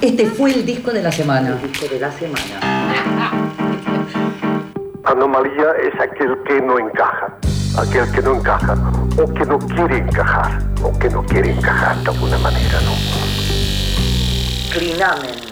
Este fue el disco de la semana. Anomalía es aquel que no encaja, o que no quiere encajar, de alguna manera, ¿no? Clinamen.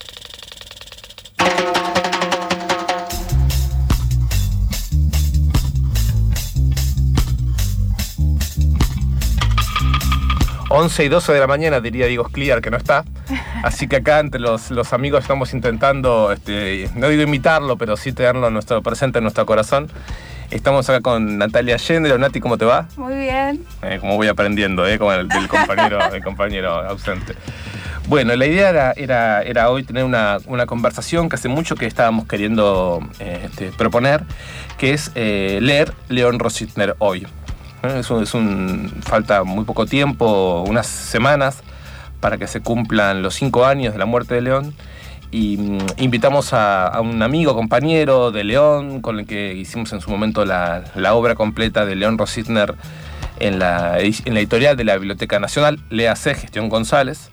Once y 12 de la mañana, diría Diego Scliar, que no está. Así que acá entre los amigos estamos intentando, no digo imitarlo, pero sí tenerlo presente en nuestro corazón. Estamos acá con Natalia Allende. Nati, ¿cómo te va? Muy bien. Como voy aprendiendo, como el compañero ausente. Bueno, la idea era hoy tener una conversación que hace mucho que estábamos queriendo proponer, que es leer León Rositner hoy. Falta muy poco tiempo, unas semanas, para que se cumplan los 5 años de la muerte de León. Y invitamos a un amigo, compañero de León, con el que hicimos en su momento la obra completa de León Rositner en la editorial de la Biblioteca Nacional, Léase, Gestión González.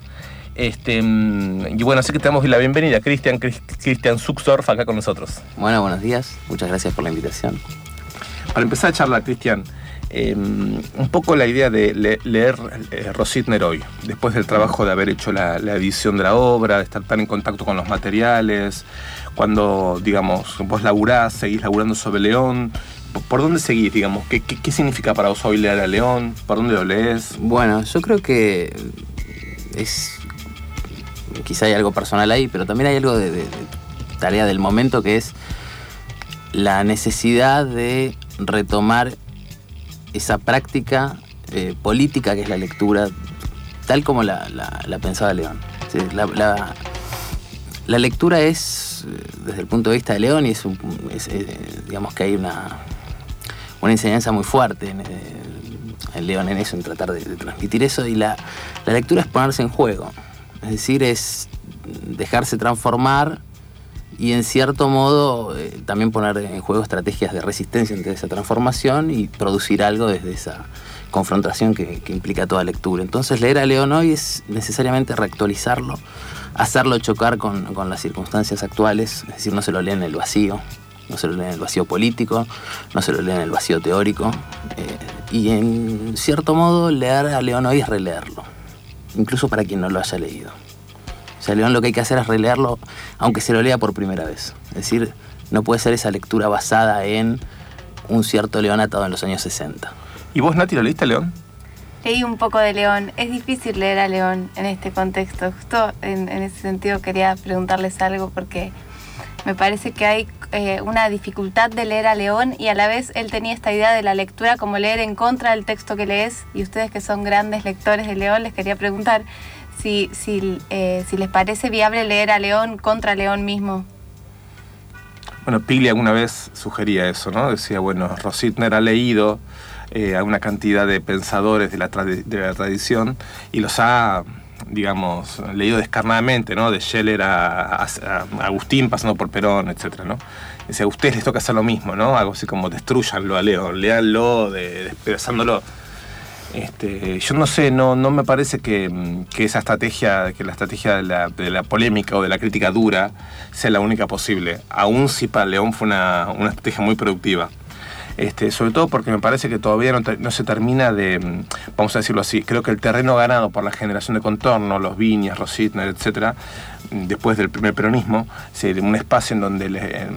Y bueno, así que te damos la bienvenida, Cristian Zuxdorf, acá con nosotros. Bueno, buenos días, muchas gracias por la invitación. Para empezar a charlar, Cristian, un poco la idea de leer Rositner hoy, después del trabajo de haber hecho la edición de la obra, de estar tan en contacto con los materiales, cuando, digamos, vos seguís laburando sobre León, ¿por dónde seguís, digamos? ¿Qué significa para vos hoy leer a León? ¿Por dónde lo lees? Bueno, yo creo que quizá hay algo personal ahí, pero también hay algo de tarea del momento, que es la necesidad de retomar esa práctica política que es la lectura, tal como la pensaba León. ¿Sí? La lectura es, desde el punto de vista de León, y digamos que hay una enseñanza muy fuerte en León en eso, en tratar de transmitir eso, y la lectura es ponerse en juego, es decir, es dejarse transformar y en cierto modo también poner en juego estrategias de resistencia ante esa transformación y producir algo desde esa confrontación que implica toda lectura. Entonces leer a León hoy es necesariamente reactualizarlo, hacerlo chocar con las circunstancias actuales, es decir, no se lo lee en el vacío, no se lo lee en el vacío político, no se lo lee en el vacío teórico, y en cierto modo leer a León hoy es releerlo, incluso para quien no lo haya leído. O sea, León lo que hay que hacer es releerlo, aunque se lo lea por primera vez. Es decir, no puede ser esa lectura basada en un cierto León atado en los años 60. ¿Y vos, Nati, lo leíste a León? Leí un poco de León. Es difícil leer a León en este contexto. Justo en ese sentido quería preguntarles algo, porque me parece que hay una dificultad de leer a León, y a la vez él tenía esta idea de la lectura como leer en contra del texto que lees. Y ustedes, que son grandes lectores de León, les quería preguntar si les parece viable leer a León contra León mismo. Bueno, Piglia alguna vez sugería eso, ¿no? Decía, bueno, Rositner ha leído a una cantidad de pensadores de la tradición y los ha, digamos, leído descarnadamente, ¿no? De Scheller a Agustín, pasando por Perón, etcétera, ¿no? Decía, a ustedes les toca hacer lo mismo, ¿no? Algo así como destrúyanlo a León, léanlo despedazándolo. Yo no sé, no me parece que esa estrategia, que la estrategia de la polémica o de la crítica dura sea la única posible, aún si para León fue una estrategia muy productiva. Sobre todo porque me parece que todavía no se termina de, vamos a decirlo así, creo que el terreno ganado por la generación de Contorno, los Viñas, Rositner, etcétera, después del primer peronismo, un espacio en donde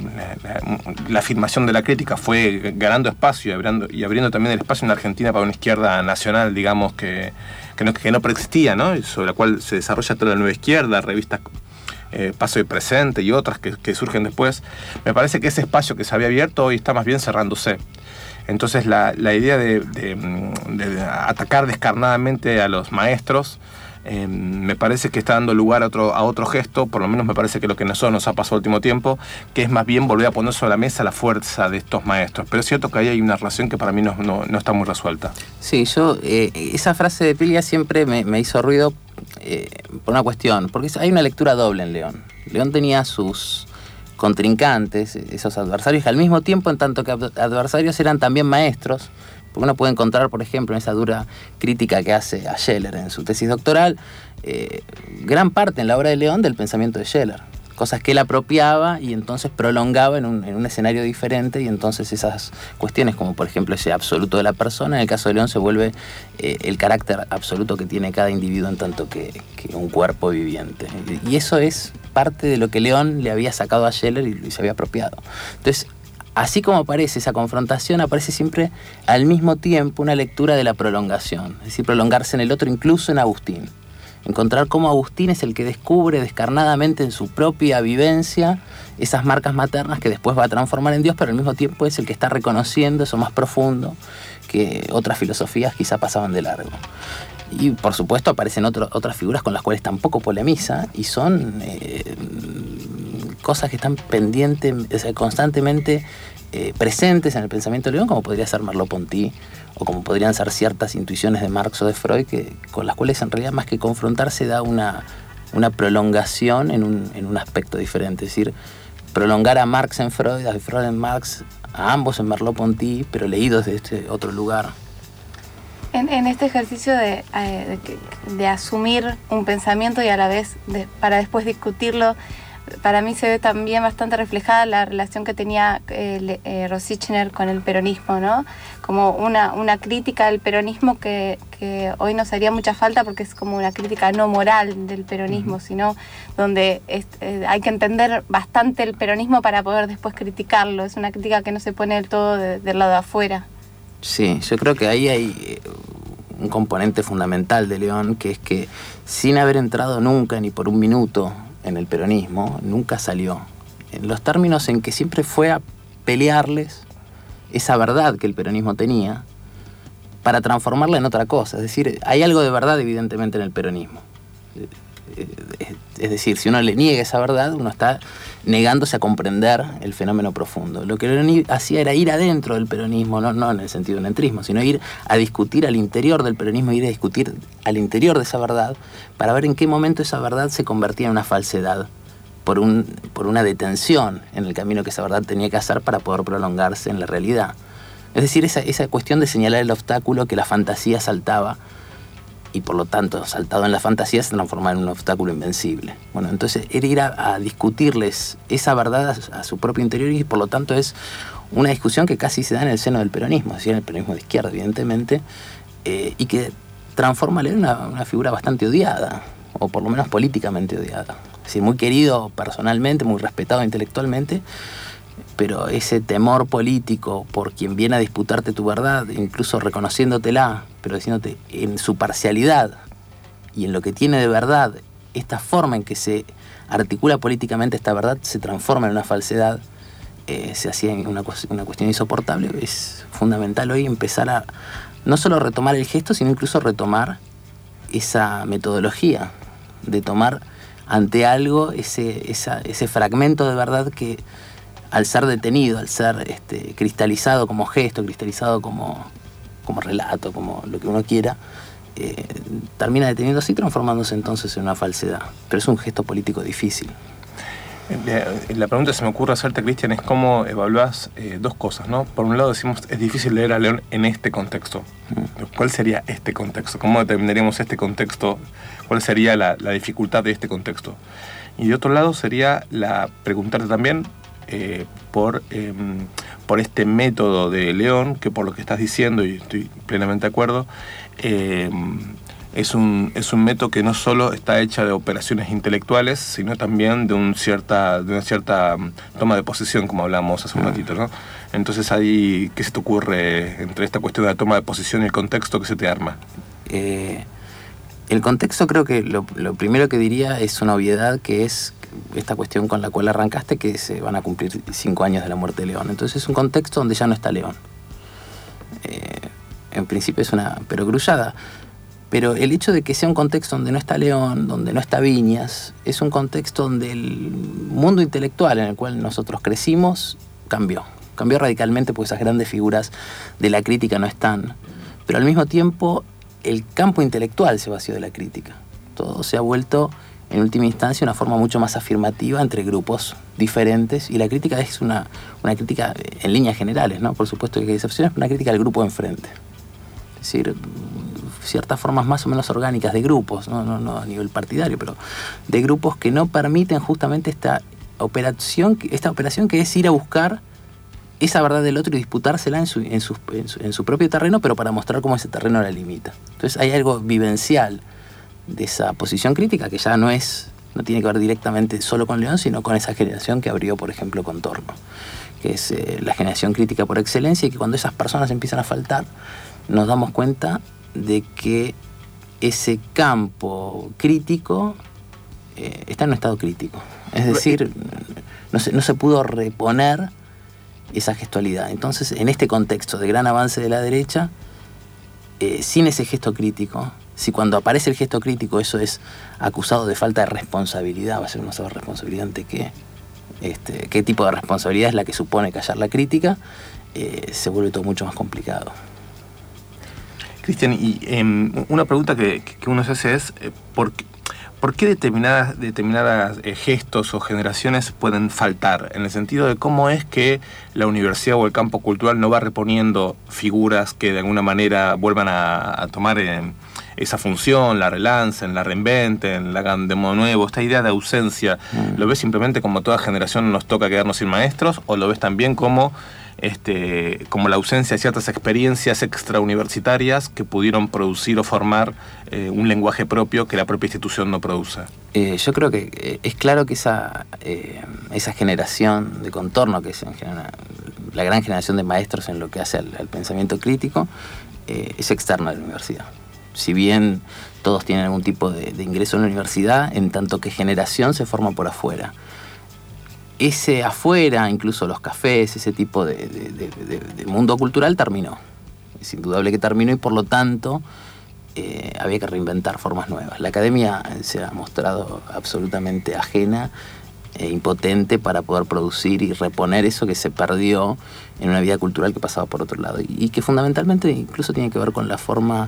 la afirmación de la crítica fue ganando espacio y abriendo también el espacio en Argentina para una izquierda nacional, digamos, que no preexistía, ¿no? Sobre la cual se desarrolla toda la nueva izquierda, revistas Paso y Presente y otras que surgen después. Me parece que ese espacio que se había abierto hoy está más bien cerrándose. Entonces la idea de atacar descarnadamente a los maestros me parece que está dando lugar a otro gesto, por lo menos me parece que lo que a nosotros nos ha pasado el último tiempo, que es más bien volver a poner sobre la mesa la fuerza de estos maestros. Pero es cierto que ahí hay una relación que para mí no está muy resuelta. Sí, esa frase de Piglia siempre me hizo ruido por una cuestión, porque hay una lectura doble en León. León tenía sus contrincantes, esos adversarios, que al mismo tiempo, en tanto que adversarios, eran también maestros, Porque uno puede encontrar, por ejemplo, en esa dura crítica que hace a Scheler en su tesis doctoral, gran parte en la obra de León del pensamiento de Scheler. Cosas que él apropiaba y entonces prolongaba en un escenario diferente, y entonces esas cuestiones, como por ejemplo ese absoluto de la persona, en el caso de León se vuelve el carácter absoluto que tiene cada individuo en tanto que un cuerpo viviente. Y eso es parte de lo que León le había sacado a Scheler y se había apropiado. Entonces, así como aparece esa confrontación, aparece siempre al mismo tiempo una lectura de la prolongación, es decir, prolongarse en el otro, incluso en Agustín. Encontrar cómo Agustín es el que descubre descarnadamente en su propia vivencia esas marcas maternas que después va a transformar en Dios, pero al mismo tiempo es el que está reconociendo eso más profundo que otras filosofías quizá pasaban de largo. Y por supuesto aparecen otras figuras con las cuales tampoco polemiza, y son cosas que están pendientes, o sea, constantemente presentes en el pensamiento de León, como podría ser Merleau-Ponty, o como podrían ser ciertas intuiciones de Marx o de Freud, con las cuales en realidad más que confrontarse da una prolongación en un aspecto diferente. Es decir, prolongar a Marx en Freud, a Freud en Marx, a ambos en Merleau-Ponty, pero leídos de este otro lugar. En este ejercicio de asumir un pensamiento y a la vez para después discutirlo, para mí se ve también bastante reflejada la relación que tenía Rosichner con el peronismo, ¿no? Como una crítica al peronismo que hoy nos haría mucha falta, porque es como una crítica no moral del peronismo, sino donde hay que entender bastante el peronismo para poder después criticarlo. Es una crítica que no se pone del todo del lado de afuera. Sí, yo creo que ahí hay un componente fundamental de León, que es que sin haber entrado nunca ni por un minuto en el peronismo, nunca salió en los términos en que siempre fue a pelearles esa verdad que el peronismo tenía para transformarla en otra cosa. Es decir, hay algo de verdad evidentemente en el peronismo. Es decir, si uno le niega esa verdad, uno está negándose a comprender el fenómeno profundo. Lo que León hacía era ir adentro del peronismo, no en el sentido de un entrismo, sino ir a discutir al interior del peronismo, ir a discutir al interior de esa verdad, para ver en qué momento esa verdad se convertía en una falsedad, por una detención en el camino que esa verdad tenía que hacer para poder prolongarse en la realidad. Es decir, esa cuestión de señalar el obstáculo que la fantasía saltaba, y por lo tanto, saltado en la fantasía, se transforma en un obstáculo invencible. Bueno, entonces era ir a discutirles esa verdad a su propio interior, y por lo tanto es una discusión que casi se da en el seno del peronismo, es decir, en el peronismo de izquierda, evidentemente, y que transforma a León en una figura bastante odiada, o por lo menos políticamente odiada. Es decir, muy querido personalmente, muy respetado intelectualmente, pero ese temor político por quien viene a disputarte tu verdad, incluso reconociéndotela, pero diciéndote en su parcialidad y en lo que tiene de verdad, esta forma en que se articula políticamente esta verdad se transforma en una falsedad, se hacía en una cuestión insoportable. Es fundamental hoy empezar a no solo retomar el gesto, sino incluso retomar esa metodología de tomar ante algo ese fragmento de verdad que, al ser detenido, al ser cristalizado como gesto, cristalizado como relato, como lo que uno quiera, termina deteniéndose y transformándose entonces en una falsedad. Pero es un gesto político difícil. La pregunta que se me ocurre hacerte, Cristian, es cómo evaluás dos cosas, ¿no? Por un lado decimos, es difícil leer a León en este contexto. ¿Cuál sería este contexto? ¿Cómo determinaríamos este contexto? ¿Cuál sería la dificultad de este contexto? Y de otro lado sería preguntarte también por este método de León, que por lo que estás diciendo, y estoy plenamente de acuerdo, es un método que no solo está hecha de operaciones intelectuales, sino también de una cierta toma de posición, como hablábamos hace un ratito, ¿no? Entonces ahí, ¿qué se te ocurre entre esta cuestión de la toma de posición y el contexto que se te arma? El contexto, creo que lo primero que diría es una obviedad, que es esta cuestión con la cual arrancaste, que se van a cumplir 5 años de la muerte de León. Entonces es un contexto donde ya no está León. En principio es una perogrullada, pero el hecho de que sea un contexto donde no está León, donde no está Viñas, es un contexto donde el mundo intelectual en el cual nosotros crecimos cambió radicalmente, porque esas grandes figuras de la crítica no están, pero al mismo tiempo el campo intelectual se vació de la crítica. Todo se ha vuelto en última instancia, una forma mucho más afirmativa entre grupos diferentes, y la crítica es una crítica en líneas generales, ¿no? Por supuesto que hay excepciones, pero una crítica al grupo de enfrente. Es decir, ciertas formas más o menos orgánicas de grupos, no a nivel partidario, pero de grupos que no permiten justamente esta operación que es ir a buscar esa verdad del otro y disputársela en su propio terreno, pero para mostrar cómo ese terreno la limita. Entonces hay algo vivencial de esa posición crítica que ya no tiene que ver directamente solo con León, sino con esa generación que abrió, por ejemplo, Contorno, que es la generación crítica por excelencia, y que cuando esas personas empiezan a faltar, nos damos cuenta de que ese campo crítico está en un estado crítico. Es decir, no se pudo reponer esa gestualidad. Entonces, en este contexto de gran avance de la derecha, sin ese gesto crítico, si cuando aparece el gesto crítico eso es acusado de falta de responsabilidad, va a ser una sola responsabilidad ante qué tipo de responsabilidad es la que supone callar la crítica, se vuelve todo mucho más complicado. Cristian, y una pregunta que uno se hace es ¿por qué determinadas gestos o generaciones pueden faltar? En el sentido de cómo es que la universidad o el campo cultural no va reponiendo figuras que de alguna manera vuelvan a tomar esa función, la relancen, la reinventen, la hagan de modo nuevo. Esta idea de ausencia, ¿lo ves simplemente como toda generación nos toca quedarnos sin maestros, o lo ves también como la ausencia de ciertas experiencias extrauniversitarias que pudieron producir o formar un lenguaje propio que la propia institución no produce? Yo creo que es claro que esa generación de Contorno, que es en general la gran generación de maestros en lo que hace al pensamiento crítico, es externa de la universidad. Si bien todos tienen algún tipo de ingreso en la universidad, en tanto que generación se forma por afuera. Ese afuera, incluso los cafés, ese tipo de mundo cultural terminó. Es indudable que terminó, y por lo tanto había que reinventar formas nuevas. La academia se ha mostrado absolutamente ajena e impotente para poder producir y reponer eso que se perdió en una vida cultural que pasaba por otro lado, y que fundamentalmente incluso tiene que ver con la forma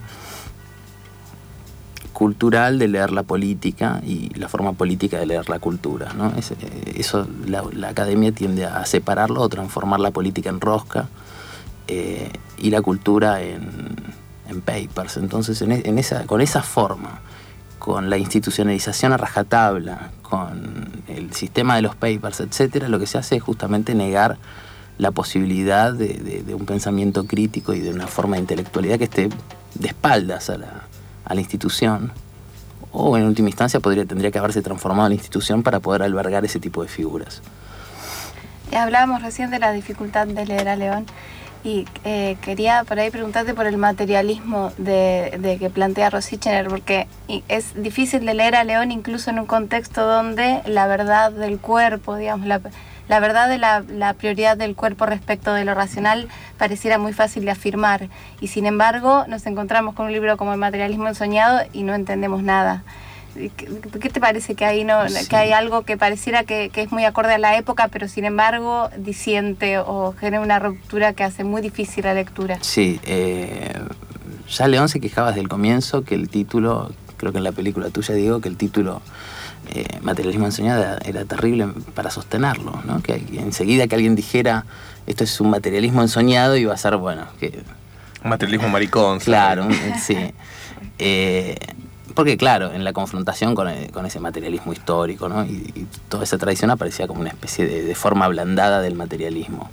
cultural de leer la política y la forma política de leer la cultura, ¿no? Eso la academia tiende a separarlo o transformar la política en rosca y la cultura en papers. Entonces, con esa forma, con la institucionalización a rajatabla, con el sistema de los papers, etcétera, lo que se hace es justamente negar la posibilidad de un pensamiento crítico y de una forma de intelectualidad que esté de espaldas a la institución, o en última instancia tendría que haberse transformado la institución para poder albergar ese tipo de figuras. Hablábamos recién de la dificultad de leer a León, y quería por ahí preguntarte por el materialismo de que plantea Rosichner, porque es difícil de leer a León incluso en un contexto donde la verdad del cuerpo, digamos, la verdad de la prioridad del cuerpo respecto de lo racional pareciera muy fácil de afirmar, y sin embargo nos encontramos con un libro como El materialismo ensoñado y no entendemos nada. ¿Qué te parece que ahí Sí. que hay algo que pareciera que es muy acorde a la época, pero sin embargo disiente o genera una ruptura que hace muy difícil la lectura? Sí, ya León se quejaba desde el comienzo que el título, creo que en la película tuya digo que el título materialismo ensoñado era terrible para sostenerlo, ¿no? Que enseguida que alguien dijera esto es un materialismo ensoñado, iba a ser, bueno, que Un materialismo maricón. claro, sí. Porque claro, en la confrontación con ese materialismo histórico, ¿no? y toda esa tradición aparecía como una especie de forma ablandada del materialismo.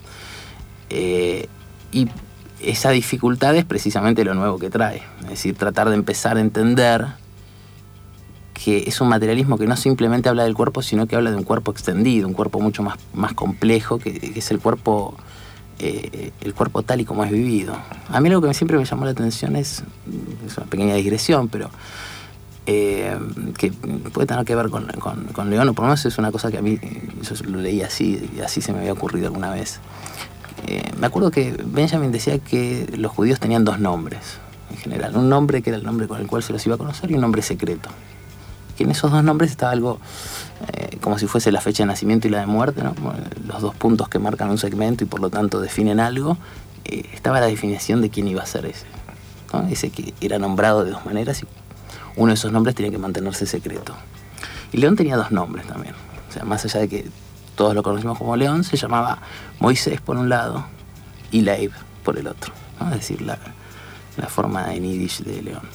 Y esa dificultad es precisamente lo nuevo que trae. Es decir, tratar de empezar a entender que es un materialismo que no simplemente habla del cuerpo, sino que habla de un cuerpo extendido, un cuerpo mucho más complejo, que es el cuerpo tal y como es vivido. A mí algo que siempre me llamó la atención es una pequeña digresión, pero que puede tener que ver con León, o por lo menos es una cosa que a mí, yo lo leí así, y así se me había ocurrido alguna vez. Me acuerdo que Benjamin decía que los judíos tenían dos nombres, en general. Un nombre que era el nombre con el cual se los iba a conocer, y un nombre secreto. Que en esos dos nombres estaba algo como si fuese la fecha de nacimiento y la de muerte, ¿no? Los dos puntos que marcan un segmento y por lo tanto definen algo. Estaba la definición de quién iba a ser ese, ¿no? Ese que era nombrado de dos maneras, y uno de esos nombres tenía que mantenerse secreto. Y León tenía 2 nombres también. O sea, más allá de que todos lo conocimos como León, se llamaba Moisés por un lado y Leib por el otro, ¿no? Es decir, la forma en yiddish de León.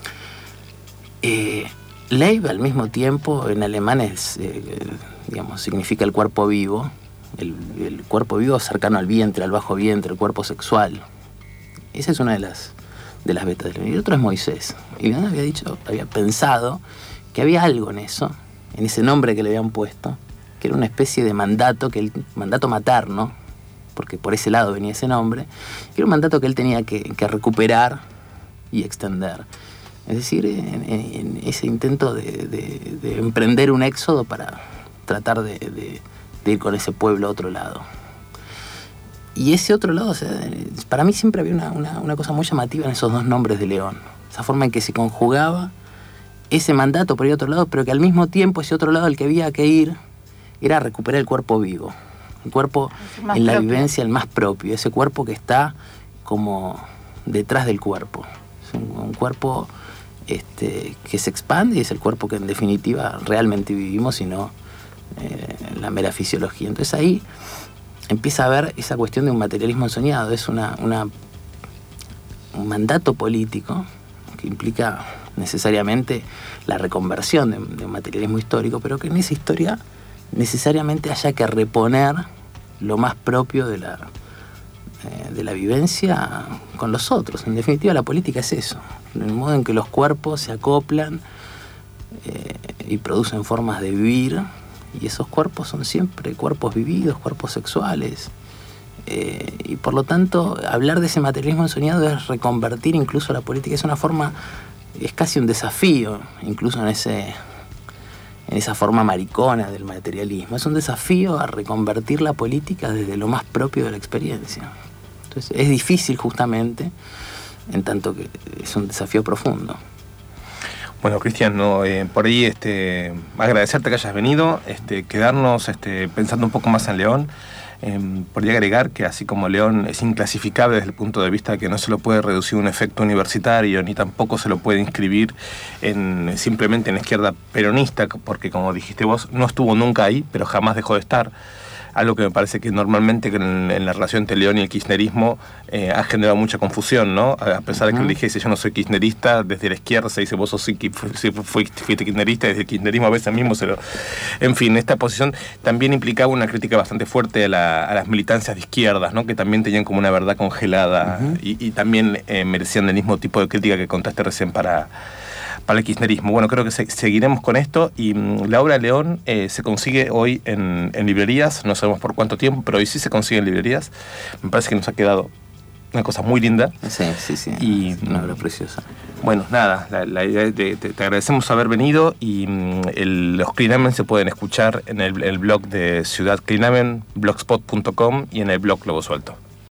Leib, al mismo tiempo, en alemán es, digamos, significa el cuerpo vivo, el cuerpo vivo cercano al vientre, al bajo vientre, el cuerpo sexual. Esa es una de las vetas de León. Y el otro es Moisés. Y León había pensado que había algo en eso, en ese nombre que le habían puesto, que era una especie de mandato, mandato materno, porque por ese lado venía ese nombre, que era un mandato que él tenía que recuperar y extender. Es decir, en ese intento de emprender un éxodo para tratar de ir con ese pueblo a otro lado. Y ese otro lado, o sea, para mí siempre había una cosa muy llamativa en esos 2 nombres de León. Esa forma en que se conjugaba ese mandato por ir a otro lado, pero que al mismo tiempo ese otro lado al que había que ir era recuperar el cuerpo vivo. El cuerpo en la vivencia, el más propio. Ese cuerpo que está como detrás del cuerpo. Es un cuerpo que se expande y es el cuerpo que en definitiva realmente vivimos y no la mera fisiología. Entonces ahí empieza a haber esa cuestión de un materialismo ensoñado. Es un mandato político que implica necesariamente la reconversión de un materialismo histórico, pero que en esa historia necesariamente haya que reponer lo más propio de la vivencia con los otros. En definitiva, la política es eso, el modo en que los cuerpos se acoplan y producen formas de vivir, y esos cuerpos son siempre cuerpos vividos, cuerpos sexuales, y por lo tanto hablar de ese materialismo ensoñado es reconvertir incluso la política. Es una forma, es casi un desafío, incluso en esa forma maricona del materialismo. Es un desafío a reconvertir la política desde lo más propio de la experiencia. Entonces es difícil justamente, en tanto que es un desafío profundo. Bueno, Cristian, por ahí agradecerte que hayas venido, quedarnos pensando un poco más en León. Podría agregar que así como León es inclasificable desde el punto de vista de que no se lo puede reducir a un efecto universitario, ni tampoco se lo puede inscribir simplemente en la izquierda peronista, porque como dijiste vos, no estuvo nunca ahí, pero jamás dejó de estar. Algo que me parece que normalmente en la relación entre León y el kirchnerismo ha generado mucha confusión, ¿no? A pesar de que él dijese yo no soy kirchnerista, desde la izquierda se dice vos fuiste kirchnerista, desde el kirchnerismo a veces mismo En fin, esta posición también implicaba una crítica bastante fuerte a las militancias de izquierdas, ¿no? Que también tenían como una verdad congelada y también merecían el mismo tipo de crítica que contaste recién para el kirchnerismo. Bueno, creo que seguiremos con esto y la obra de León se consigue hoy en librerías, no sabemos por cuánto tiempo, pero hoy sí se consigue en librerías. Me parece que nos ha quedado una cosa muy linda. Sí. Y una obra preciosa. Bueno, nada, la idea te agradecemos haber venido y los Clinamen se pueden escuchar en el blog de Ciudad Clinamen, blogspot.com y en el blog Lobo Suelto.